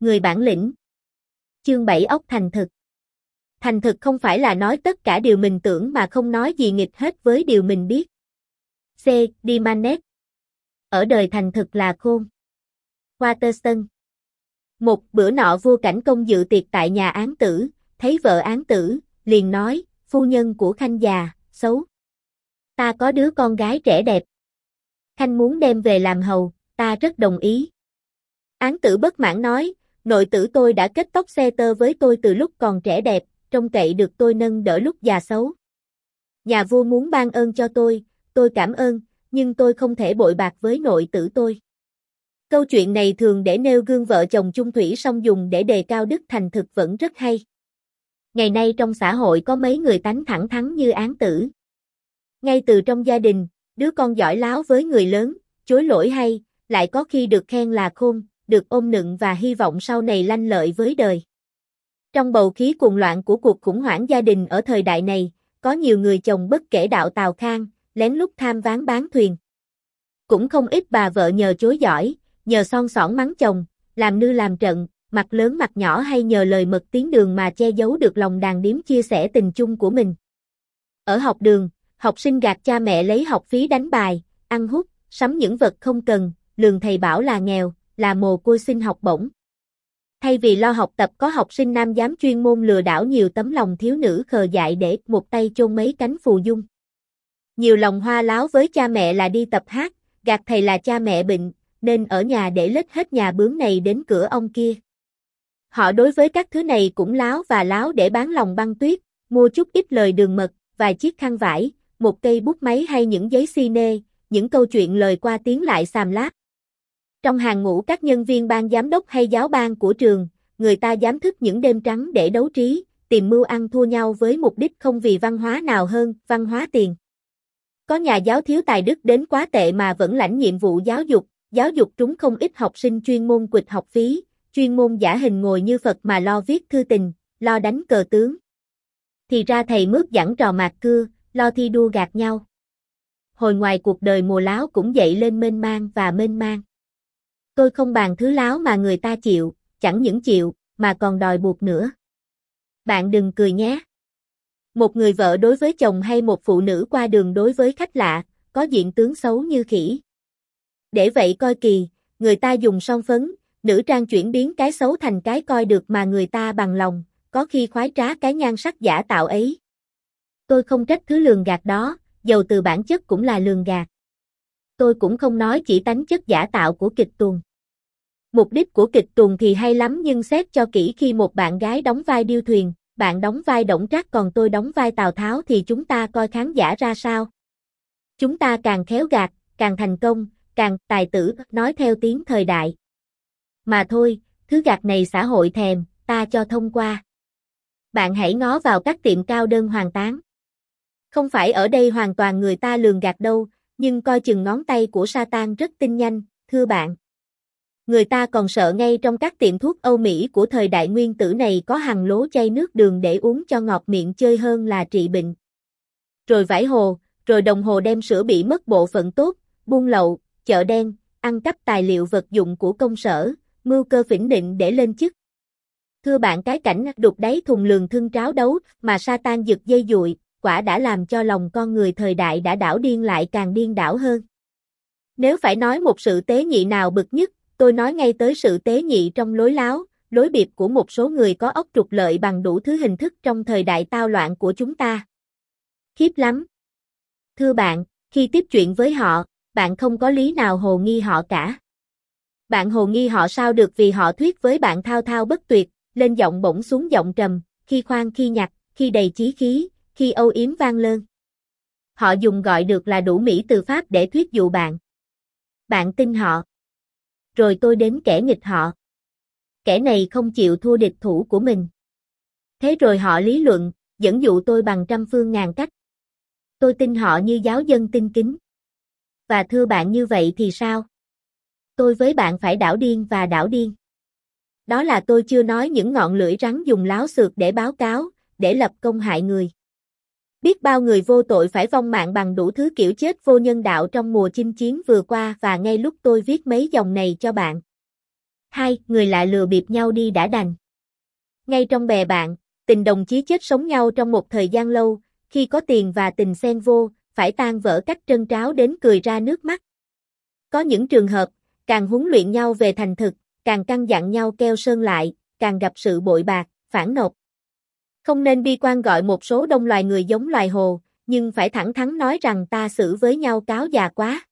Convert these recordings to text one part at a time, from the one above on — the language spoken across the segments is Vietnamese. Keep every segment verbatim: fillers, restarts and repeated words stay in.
Người bản lĩnh. Chương bảy ốc thành thực. Thành thực không phải là nói tất cả điều mình tưởng mà không nói gì nghịch hết với điều mình biết. C. Dimanet. Ở đời thành thực là khôn. Waterston. Một bữa nọ vua Cảnh Công dự tiệc tại nhà án tử, thấy vợ án tử, liền nói, phu nhân của Khanh già, xấu. Ta có đứa con gái trẻ đẹp. Khanh muốn đem về làm hầu, ta rất đồng ý. Án tử bất mãn nói, nội tử tôi đã kết tóc xe tơ với tôi từ lúc còn trẻ đẹp, trông cậy được tôi nâng đỡ lúc già xấu. Nhà vua muốn ban ơn cho tôi, tôi cảm ơn, nhưng tôi không thể bội bạc với nội tử tôi. Câu chuyện này thường để nêu gương vợ chồng chung thủy song dùng để đề cao đức thành thực vẫn rất hay. Ngày nay trong xã hội có mấy người tánh thẳng thắn như án tử. Ngay từ trong gia đình, đứa con giỏi láo với người lớn, chối lỗi hay, lại có khi được khen là khôn, được ôm nựng và hy vọng sau này lanh lợi với đời. Trong bầu khí cuồng loạn của cuộc khủng hoảng gia đình ở thời đại này, có nhiều người chồng bất kể đạo Tào Khang, lén lút tham ván bán thuyền. Cũng không ít bà vợ nhờ chối giỏi, nhờ son sỏn mắng chồng, làm nư làm trận, mặt lớn mặt nhỏ hay nhờ lời mật tiếng đường mà che giấu được lòng đàn điếm chia sẻ tình chung của mình. Ở học đường, học sinh gạt cha mẹ lấy học phí đánh bài, ăn hút, sắm những vật không cần, lường thầy bảo là nghèo, là mồ côi xin học bổng. Thay vì lo học tập có học sinh nam dám chuyên môn lừa đảo nhiều tấm lòng thiếu nữ khờ dại để một tay chôn mấy cánh phù dung. Nhiều lòng hoa láo với cha mẹ là đi tập hát, gạt thầy là cha mẹ bệnh, nên ở nhà để lết hết nhà bướm này đến cửa ông kia. Họ đối với các thứ này cũng láo và láo để bán lòng băng tuyết, mua chút ít lời đường mật, vài chiếc khăn vải, một cây bút máy hay những giấy xi nê, những câu chuyện lời qua tiếng lại xàm láp. Trong hàng ngũ các nhân viên ban giám đốc hay giáo ban của trường, người ta dám thức những đêm trắng để đấu trí, tìm mưu ăn thua nhau với mục đích không vì văn hóa nào hơn, văn hóa tiền. Có nhà giáo thiếu tài đức đến quá tệ mà vẫn lãnh nhiệm vụ giáo dục, giáo dục trúng không ít học sinh chuyên môn quỵt học phí, chuyên môn giả hình ngồi như Phật mà lo viết thư tình, lo đánh cờ tướng. Thì ra thầy mướt giảng trò mạt cưa, lo thi đua gạt nhau. Hồi ngoài cuộc đời mùa láo cũng dậy lên mênh mang và mênh mang. Tôi không bàn thứ láo mà người ta chịu, chẳng những chịu, mà còn đòi buộc nữa. Bạn đừng cười nhé. Một người vợ đối với chồng hay một phụ nữ qua đường đối với khách lạ, có diện tướng xấu như khỉ. Để vậy coi kỳ, người ta dùng son phấn, nữ trang chuyển biến cái xấu thành cái coi được mà người ta bằng lòng, có khi khoái trá cái nhan sắc giả tạo ấy. Tôi không trách thứ lường gạt đó, dầu từ bản chất cũng là lường gạt. Tôi cũng không nói chỉ tánh chất giả tạo của kịch tuồng. Mục đích của kịch tuồng thì hay lắm nhưng xét cho kỹ khi một bạn gái đóng vai điêu thuyền, bạn đóng vai Đổng Trác còn tôi đóng vai Tào Tháo thì chúng ta coi khán giả ra sao? Chúng ta càng khéo gạt, càng thành công, càng tài tử, nói theo tiếng thời đại. Mà thôi, thứ gạt này xã hội thèm, ta cho thông qua. Bạn hãy ngó vào các tiệm cao đơn hoàng tán. Không phải ở đây hoàn toàn người ta lường gạt đâu, nhưng coi chừng ngón tay của Satan rất tinh nhanh, thưa bạn. Người ta còn sợ ngay trong các tiệm thuốc Âu Mỹ của thời đại nguyên tử này có hàng lố chai nước đường để uống cho ngọt miệng chơi hơn là trị bệnh. Rồi vải hồ, rồi đồng hồ đem sửa bị mất bộ phận tốt, buôn lậu, chợ đen, ăn cắp tài liệu vật dụng của công sở, mưu cơ phỉnh định để lên chức. Thưa bạn cái cảnh đục đáy thùng lường thưng tráo đấu mà Satan giật dây dụi, quả đã làm cho lòng con người thời đại đã đảo điên lại càng điên đảo hơn. Nếu phải nói một sự tế nhị nào bực nhất, tôi nói ngay tới sự tế nhị trong lối láo, lối biệp của một số người có óc trục lợi bằng đủ thứ hình thức trong thời đại tao loạn của chúng ta. Khiếp lắm. Thưa bạn, khi tiếp chuyện với họ, bạn không có lý nào hồ nghi họ cả. Bạn hồ nghi họ sao được vì họ thuyết với bạn thao thao bất tuyệt, lên giọng bổng xuống giọng trầm, khi khoan khi nhặt, khi đầy chí khí, khi âu yếm vang lơn. Họ dùng gọi được là đủ mỹ từ pháp để thuyết dụ bạn. Bạn tin họ. Rồi tôi đến kẻ nghịch họ. Kẻ này không chịu thua địch thủ của mình. Thế rồi họ lý luận, dẫn dụ tôi bằng trăm phương ngàn cách. Tôi tin họ như giáo dân tin kính. Và thưa bạn như vậy thì sao? Tôi với bạn phải đảo điên và đảo điên. Đó là tôi chưa nói những ngọn lưỡi rắn dùng láo xược để báo cáo, để lập công hại người. Biết bao người vô tội phải vong mạng bằng đủ thứ kiểu chết vô nhân đạo trong mùa chinh chiến vừa qua và ngay lúc tôi viết mấy dòng này cho bạn. Hai, người lạ lừa bịp nhau đi đã đành. Ngay trong bè bạn, tình đồng chí chết sống nhau trong một thời gian lâu, khi có tiền và tình xen vô, phải tan vỡ cách trân tráo đến cười ra nước mắt. Có những trường hợp, càng huấn luyện nhau về thành thực, càng căn dặn nhau keo sơn lại, càng gặp sự bội bạc, phản nộp. Không nên bi quan gọi một số đông loài người giống loài hồ, nhưng phải thẳng thắn nói rằng ta xử với nhau cáo già quá.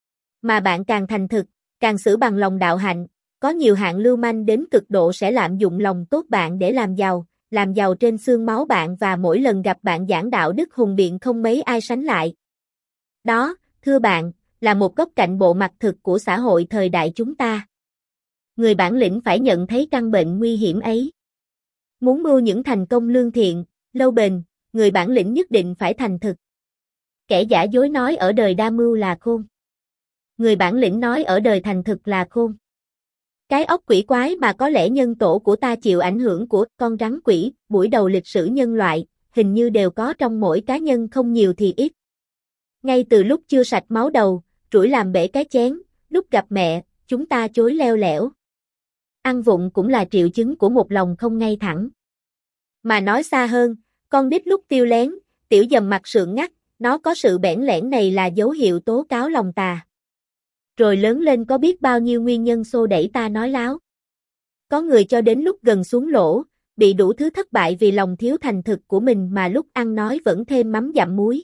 Mà bạn càng thành thực, càng xử bằng lòng đạo hạnh, có nhiều hạng lưu manh đến cực độ sẽ lạm dụng lòng tốt bạn để làm giàu, làm giàu trên xương máu bạn và mỗi lần gặp bạn giảng đạo đức hùng biện không mấy ai sánh lại. Đó, thưa bạn, là một góc cạnh bộ mặt thực của xã hội thời đại chúng ta. Người bản lĩnh phải nhận thấy căn bệnh nguy hiểm ấy. Muốn mưu những thành công lương thiện, lâu bền, người bản lĩnh nhất định phải thành thực. Kẻ giả dối nói ở đời đa mưu là khôn. Người bản lĩnh nói ở đời thành thực là khôn. Cái óc quỷ quái mà có lẽ nhân tổ của ta chịu ảnh hưởng của con rắn quỷ, buổi đầu lịch sử nhân loại, hình như đều có trong mỗi cá nhân không nhiều thì ít. Ngay từ lúc chưa sạch máu đầu, rủi làm bể cái chén, lúc gặp mẹ, chúng ta chối leo lẻo. Ăn vụng cũng là triệu chứng của một lòng không ngay thẳng. Mà nói xa hơn, con nít lúc tiêu lén, tiểu dầm mặt sượng ngắt, nó có sự bẽn lẽn này là dấu hiệu tố cáo lòng tà. Rồi lớn lên có biết bao nhiêu nguyên nhân xô đẩy ta nói láo. Có người cho đến lúc gần xuống lỗ, bị đủ thứ thất bại vì lòng thiếu thành thực của mình mà lúc ăn nói vẫn thêm mắm dặm muối.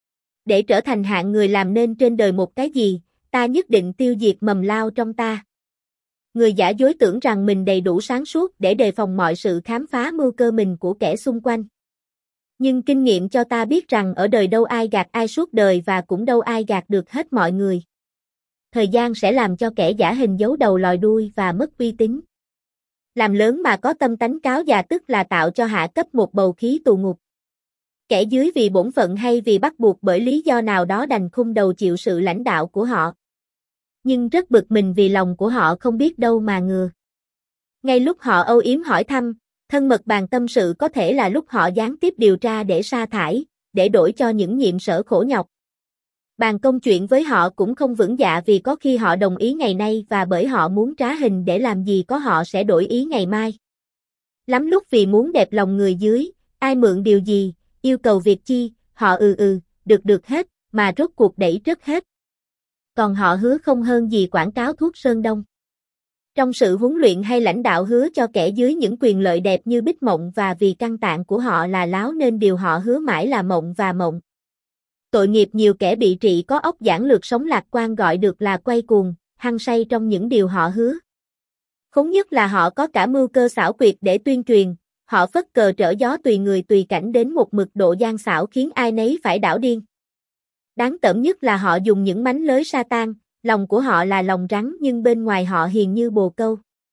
Để trở thành hạng người làm nên trên đời một cái gì, ta nhất định tiêu diệt mầm lao trong ta. Người giả dối tưởng rằng mình đầy đủ sáng suốt để đề phòng mọi sự khám phá mưu cơ mình của kẻ xung quanh. Nhưng kinh nghiệm cho ta biết rằng ở đời đâu ai gạt ai suốt đời và cũng đâu ai gạt được hết mọi người. Thời gian sẽ làm cho kẻ giả hình giấu đầu lòi đuôi và mất uy tín. Làm lớn mà có tâm tánh cáo già tức là tạo cho hạ cấp một bầu khí tù ngục. Kẻ dưới vì bổn phận hay vì bắt buộc bởi lý do nào đó đành khung đầu chịu sự lãnh đạo của họ. Nhưng rất bực mình vì lòng của họ không biết đâu mà ngừa. Ngay lúc họ âu yếm hỏi thăm, thân mật bàn tâm sự có thể là lúc họ gián tiếp điều tra để sa thải, để đổi cho những nhiệm sở khổ nhọc. Bàn công chuyện với họ cũng không vững dạ vì có khi họ đồng ý ngày nay và bởi họ muốn trá hình để làm gì có họ sẽ đổi ý ngày mai. Lắm lúc vì muốn đẹp lòng người dưới, ai mượn điều gì, yêu cầu việc chi, họ ừ ừ, được được hết, mà rốt cuộc đẩy trớt hết. Còn họ hứa không hơn gì quảng cáo thuốc Sơn Đông. Trong sự huấn luyện hay lãnh đạo hứa cho kẻ dưới những quyền lợi đẹp như bích mộng và vì căn tạng của họ là láo nên điều họ hứa mãi là mộng và mộng. Tội nghiệp nhiều kẻ bị trị có óc giản lược sống lạc quan gọi được là quay cuồng, hăng say trong những điều họ hứa. Khốn nhất là họ có cả mưu cơ xảo quyệt để tuyên truyền, họ phất cờ trở gió tùy người tùy cảnh đến một mực độ gian xảo khiến ai nấy phải đảo điên. Đáng tởm nhất là họ dùng những mánh lới sa tan, lòng của họ là lòng rắn nhưng bên ngoài họ hiền như bồ câu.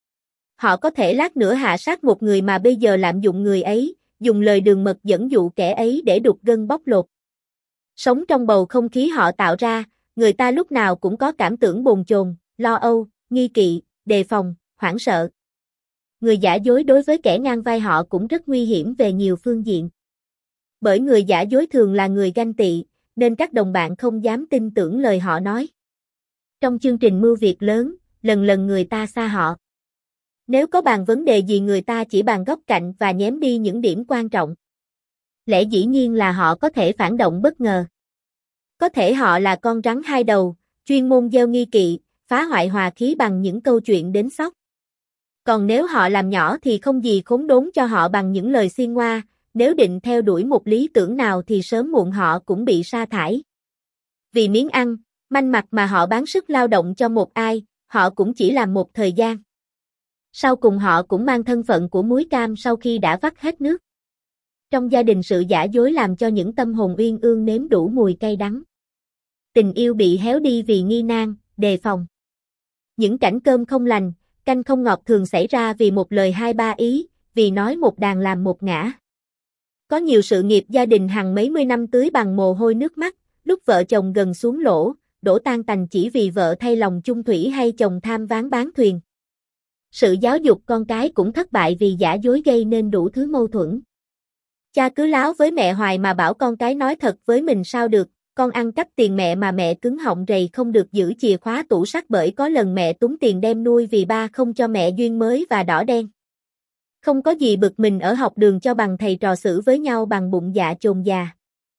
Họ có thể lát nữa hạ sát một người mà bây giờ lạm dụng người ấy, dùng lời đường mật dẫn dụ kẻ ấy để đục gân bóc lột. Sống trong bầu không khí họ tạo ra, người ta lúc nào cũng có cảm tưởng bồn chồn, lo âu, nghi kỵ, đề phòng, hoảng sợ. Người giả dối đối với kẻ ngang vai họ cũng rất nguy hiểm về nhiều phương diện. Bởi người giả dối thường là người ganh tị, nên các đồng bạn không dám tin tưởng lời họ nói. Trong chương trình mưu việc lớn, lần lần người ta xa họ. Nếu có bàn vấn đề gì người ta chỉ bàn góc cạnh và nhém đi những điểm quan trọng. Lẽ dĩ nhiên là họ có thể phản động bất ngờ. Có thể họ là con rắn hai đầu, chuyên môn gieo nghi kỵ, phá hoại hòa khí bằng những câu chuyện đến sốc. Còn nếu họ làm nhỏ thì không gì khốn đốn cho họ bằng những lời xiên ngoa, nếu định theo đuổi một lý tưởng nào thì sớm muộn họ cũng bị sa thải. Vì miếng ăn, manh mặt mà họ bán sức lao động cho một ai, họ cũng chỉ làm một thời gian. Sau cùng họ cũng mang thân phận của muối cam sau khi đã vắt hết nước. Trong gia đình sự giả dối làm cho những tâm hồn uyên ương nếm đủ mùi cay đắng. Tình yêu bị héo đi vì nghi nan, đề phòng. Những cảnh cơm không lành, canh không ngọt thường xảy ra vì một lời hai ba ý, vì nói một đàn làm một ngã. Có nhiều sự nghiệp gia đình hàng mấy mươi năm tưới bằng mồ hôi nước mắt, lúc vợ chồng gần xuống lỗ, đổ tan tành chỉ vì vợ thay lòng chung thủy hay chồng tham ván bán thuyền. Sự giáo dục con cái cũng thất bại vì giả dối gây nên đủ thứ mâu thuẫn. Cha cứ láo với mẹ hoài mà bảo con cái nói thật với mình sao được, con ăn cắp tiền mẹ mà mẹ cứng họng rầy không được giữ chìa khóa tủ sắt bởi có lần mẹ túng tiền đem nuôi vì ba không cho mẹ duyên mới và đỏ đen. Không có gì bực mình ở học đường cho bằng thầy trò xử với nhau bằng bụng dạ chồn già.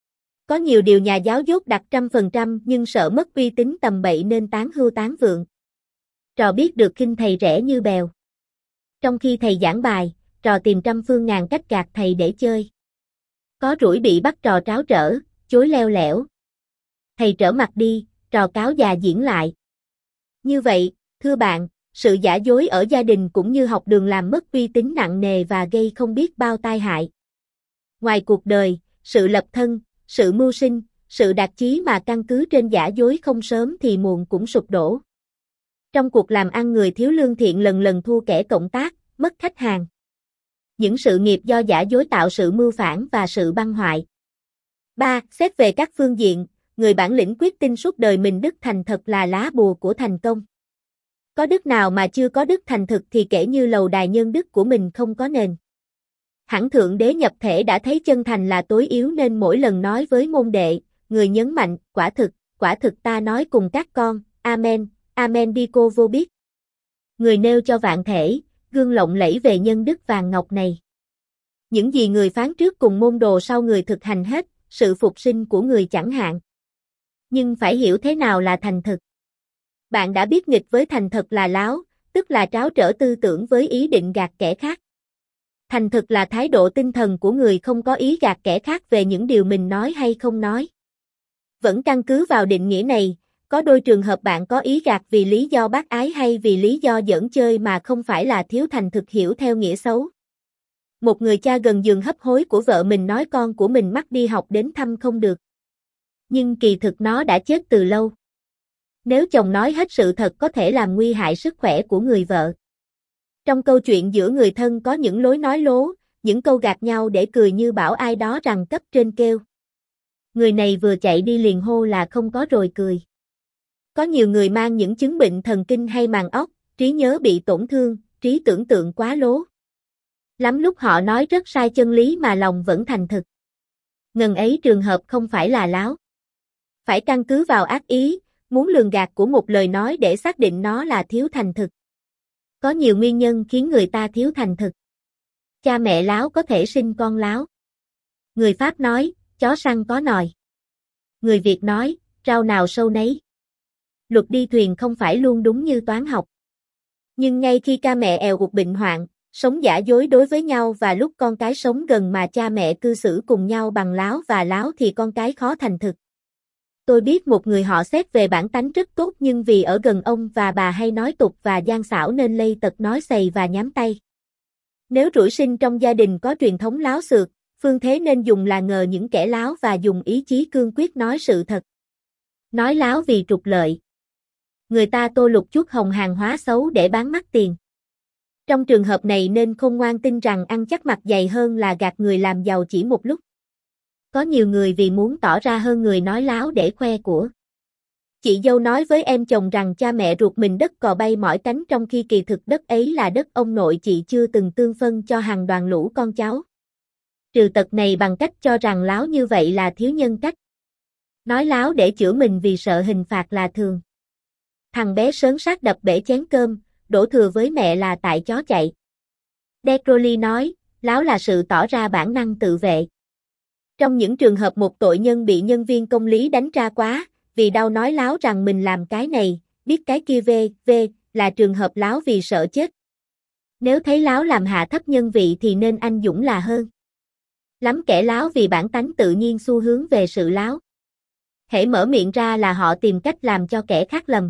Có nhiều điều nhà giáo dốt đặt trăm phần trăm nhưng sợ mất uy tín tầm bậy nên tán hưu tán vượng. Trò biết được khinh thầy rẻ như bèo. Trong khi thầy giảng bài, trò tìm trăm phương ngàn cách gạt thầy để chơi. Có rủi bị bắt trò tráo trở, chối leo lẻo. Thầy trở mặt đi, trò cáo già diễn lại. Như vậy, thưa bạn, sự giả dối ở gia đình cũng như học đường làm mất uy tín nặng nề và gây không biết bao tai hại. Ngoài cuộc đời, sự lập thân, sự mưu sinh, sự đạt chí mà căn cứ trên giả dối không sớm thì muộn cũng sụp đổ. Trong cuộc làm ăn người thiếu lương thiện lần lần thua kẻ cộng tác, mất khách hàng. Những sự nghiệp do giả dối tạo sự mưu phản và sự băng hoại. ba. Xét về các phương diện, người bản lĩnh quyết tin suốt đời mình đức thành thật là lá bùa của thành công. Có đức nào mà chưa có đức thành thực thì kể như lầu đài nhân đức của mình không có nền. Hẳn Thượng Đế nhập thể đã thấy chân thành là tối yếu nên mỗi lần nói với môn đệ, người nhấn mạnh, quả thực, quả thực ta nói cùng các con, amen, amen đi cô vô biết. Người nêu cho vạn thể, gương lộng lẫy về nhân đức vàng ngọc này. Những gì người phán trước cùng môn đồ sau người thực hành hết, sự phục sinh của người chẳng hạn. Nhưng phải hiểu thế nào là thành thực. Bạn đã biết nghịch với thành thật là láo, tức là tráo trở tư tưởng với ý định gạt kẻ khác. Thành thực là thái độ tinh thần của người không có ý gạt kẻ khác về những điều mình nói hay không nói. Vẫn căn cứ vào định nghĩa này, có đôi trường hợp bạn có ý gạt vì lý do bác ái hay vì lý do giỡn chơi mà không phải là thiếu thành thực hiểu theo nghĩa xấu. Một người cha gần giường hấp hối của vợ mình nói con của mình mắc đi học đến thăm không được. Nhưng kỳ thực nó đã chết từ lâu. Nếu chồng nói hết sự thật có thể làm nguy hại sức khỏe của người vợ. Trong câu chuyện giữa người thân có những lối nói lố, những câu gạt nhau để cười như bảo ai đó rằng cấp trên kêu. Người này vừa chạy đi liền hô là không có rồi cười. Có nhiều người mang những chứng bệnh thần kinh hay màng óc, trí nhớ bị tổn thương, trí tưởng tượng quá lố. Lắm lúc họ nói rất sai chân lý mà lòng vẫn thành thực. Ngần ấy trường hợp không phải là láo. Phải căn cứ vào ác ý, muốn lường gạt của một lời nói để xác định nó là thiếu thành thực. Có nhiều nguyên nhân khiến người ta thiếu thành thực. Cha mẹ láo có thể sinh con láo. Người Pháp nói, chó săn có nòi. Người Việt nói, rau nào sâu nấy. Luật đi thuyền không phải luôn đúng như toán học. Nhưng ngay khi cha mẹ èo uột bệnh hoạn, sống giả dối đối với nhau và lúc con cái sống gần mà cha mẹ cư xử cùng nhau bằng láo và láo thì con cái khó thành thực. Tôi biết một người họ xét về bản tánh rất tốt nhưng vì ở gần ông và bà hay nói tục và gian xảo nên lây tật nói xầy và nhám tay. Nếu rủi sinh trong gia đình có truyền thống láo xược, phương thế nên dùng là ngờ những kẻ láo và dùng ý chí cương quyết nói sự thật. Nói láo vì trục lợi. Người ta tô lục chuốt hồng hàng hóa xấu để bán mắc tiền. Trong trường hợp này nên khôn ngoan tin rằng ăn chắc mặt dày hơn là gạt người làm giàu chỉ một lúc. Có nhiều người vì muốn tỏ ra hơn người nói láo để khoe của. Chị dâu nói với em chồng rằng cha mẹ ruột mình đất cò bay mỏi cánh trong khi kỳ thực đất ấy là đất ông nội chị chưa từng tương phân cho hàng đoàn lũ con cháu. Trừ tật này bằng cách cho rằng láo như vậy là thiếu nhân cách. Nói láo để chữa mình vì sợ hình phạt là thường. Thằng bé sớn sát đập bể chén cơm, đổ thừa với mẹ là tại chó chạy. De Crowley nói, láo là sự tỏ ra bản năng tự vệ. Trong những trường hợp một tội nhân bị nhân viên công lý đánh tra quá, vì đau nói láo rằng mình làm cái này, biết cái kia về, về, là trường hợp láo vì sợ chết. Nếu thấy láo làm hạ thấp nhân vị thì nên anh dũng là hơn. Lắm kẻ láo vì bản tánh tự nhiên xu hướng về sự láo. Hễ mở miệng ra là họ tìm cách làm cho kẻ khác lầm.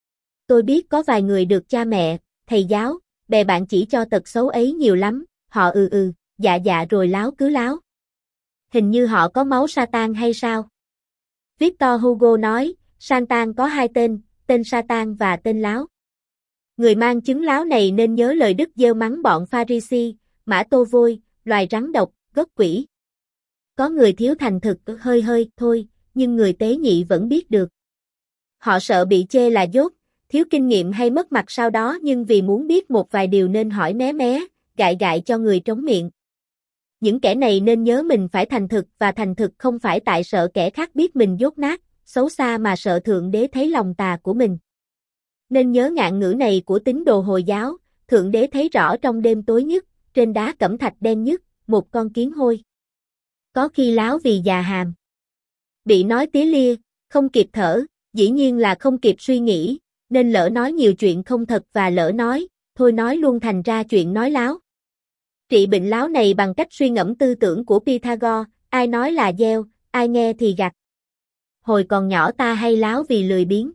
Tôi biết có vài người được cha mẹ, thầy giáo, bè bạn chỉ cho tật xấu ấy nhiều lắm, họ ừ ừ, dạ dạ rồi láo cứ láo. Hình như họ có máu Satan hay sao? Victor Hugo nói, Satan có hai tên, tên Satan và tên láo. Người mang chứng láo này nên nhớ lời Đức gieo mắng bọn Pha-ri-si, mã tô vôi, loài rắn độc, gốc quỷ. Có người thiếu thành thực hơi hơi thôi, nhưng người tế nhị vẫn biết được. Họ sợ bị chê là dốt, thiếu kinh nghiệm hay mất mặt sau đó nhưng vì muốn biết một vài điều nên hỏi mé mé, gại gại cho người trống miệng. Những kẻ này nên nhớ mình phải thành thực và thành thực không phải tại sợ kẻ khác biết mình dốt nát, xấu xa mà sợ Thượng Đế thấy lòng tà của mình. Nên nhớ ngạn ngữ này của tín đồ Hồi giáo, Thượng Đế thấy rõ trong đêm tối nhất, trên đá cẩm thạch đen nhất, một con kiến hôi. Có khi láo vì già hàm. Bị nói tía lia, không kịp thở, dĩ nhiên là không kịp suy nghĩ, nên lỡ nói nhiều chuyện không thật và lỡ nói, thôi nói luôn thành ra chuyện nói láo. Trị bệnh láo này bằng cách suy ngẫm tư tưởng của Pythagore, ai nói là gieo, ai nghe thì gặt. Hồi còn nhỏ ta hay láo vì lười biếng.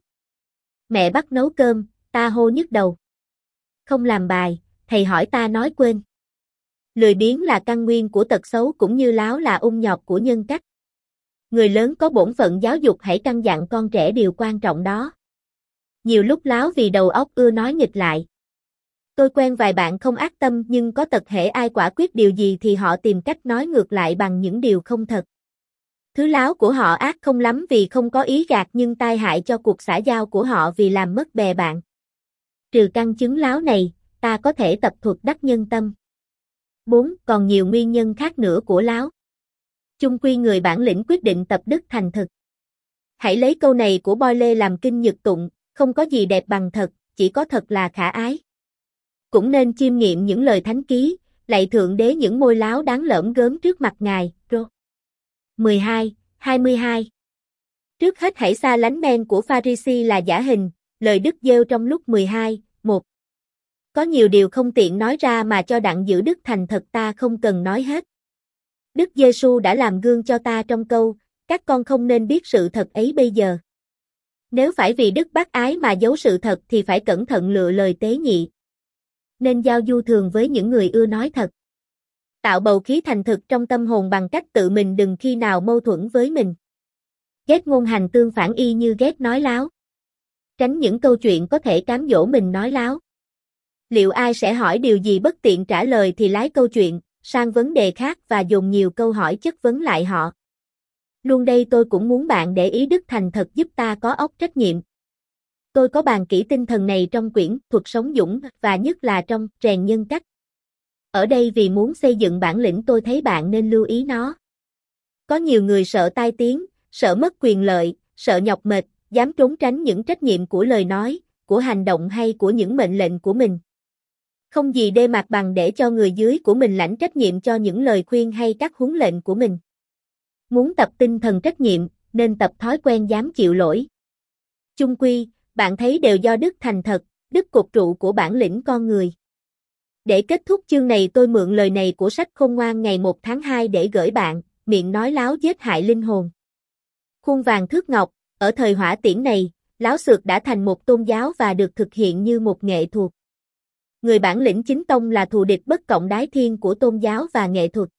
Mẹ bắt nấu cơm, ta hô nhức đầu. Không làm bài, thầy hỏi ta nói quên. Lười biếng là căn nguyên của tật xấu cũng như láo là ung nhọt của nhân cách. Người lớn có bổn phận giáo dục hãy căn dặn con trẻ điều quan trọng đó. Nhiều lúc láo vì đầu óc ưa nói nghịch lại. Tôi quen vài bạn không ác tâm nhưng có tật hễ ai quả quyết điều gì thì họ tìm cách nói ngược lại bằng những điều không thật. Thứ láo của họ ác không lắm vì không có ý gạt nhưng tai hại cho cuộc xã giao của họ vì làm mất bè bạn. Trừ căn chứng láo này, ta có thể tập thuật đắc nhân tâm. bốn. Còn nhiều nguyên nhân khác nữa của láo. Chung quy người bản lĩnh quyết định tập đức thành thực. Hãy lấy câu này của Boyle làm kinh nhật tụng, không có gì đẹp bằng thật, chỉ có thật là khả ái. Cũng nên chiêm nghiệm những lời thánh ký, lạy Thượng Đế những môi láo đáng lởm gớm trước mặt Ngài. Rô mười hai, hai mươi hai. Trước hết hãy xa lánh men của Pha-ri-si là giả hình, lời Đức gieo trong lúc mười hai, một. Có nhiều điều không tiện nói ra mà cho đặng giữ đức thành thật ta không cần nói hết. Đức Giê-xu đã làm gương cho ta trong câu, các con không nên biết sự thật ấy bây giờ. Nếu phải vì đức bác ái mà giấu sự thật thì phải cẩn thận lựa lời tế nhị. Nên giao du thường với những người ưa nói thật. Tạo bầu khí thành thực trong tâm hồn bằng cách tự mình đừng khi nào mâu thuẫn với mình. Ghét ngôn hành tương phản y như ghét nói láo. Tránh những câu chuyện có thể cám dỗ mình nói láo. Liệu ai sẽ hỏi điều gì bất tiện trả lời thì lái câu chuyện sang vấn đề khác và dùng nhiều câu hỏi chất vấn lại họ. Luôn đây tôi cũng muốn bạn để ý đức thành thật giúp ta có óc trách nhiệm. Tôi có bàn kỹ tinh thần này trong quyển Thuật sống dũng và nhất là trong Rèn nhân cách. Ở đây vì muốn xây dựng bản lĩnh tôi thấy bạn nên lưu ý nó. Có nhiều người sợ tai tiếng, sợ mất quyền lợi, sợ nhọc mệt, dám trốn tránh những trách nhiệm của lời nói, của hành động hay của những mệnh lệnh của mình. Không gì đê mạt bằng để cho người dưới của mình lãnh trách nhiệm cho những lời khuyên hay các huấn lệnh của mình. Muốn tập tinh thần trách nhiệm, nên tập thói quen dám chịu lỗi. Chung quy, bạn thấy đều do đức thành thật, đức cột trụ của bản lĩnh con người. Để kết thúc chương này tôi mượn lời này của sách Khôn Ngoan ngày một tháng hai để gửi bạn, miệng nói láo giết hại linh hồn. Khuôn vàng thước ngọc, ở thời Hỏa Tiễn này, láo xược đã thành một tôn giáo và được thực hiện như một nghệ thuật. Người bản lĩnh chính tông là thù địch bất cộng đái thiên của tôn giáo và nghệ thuật.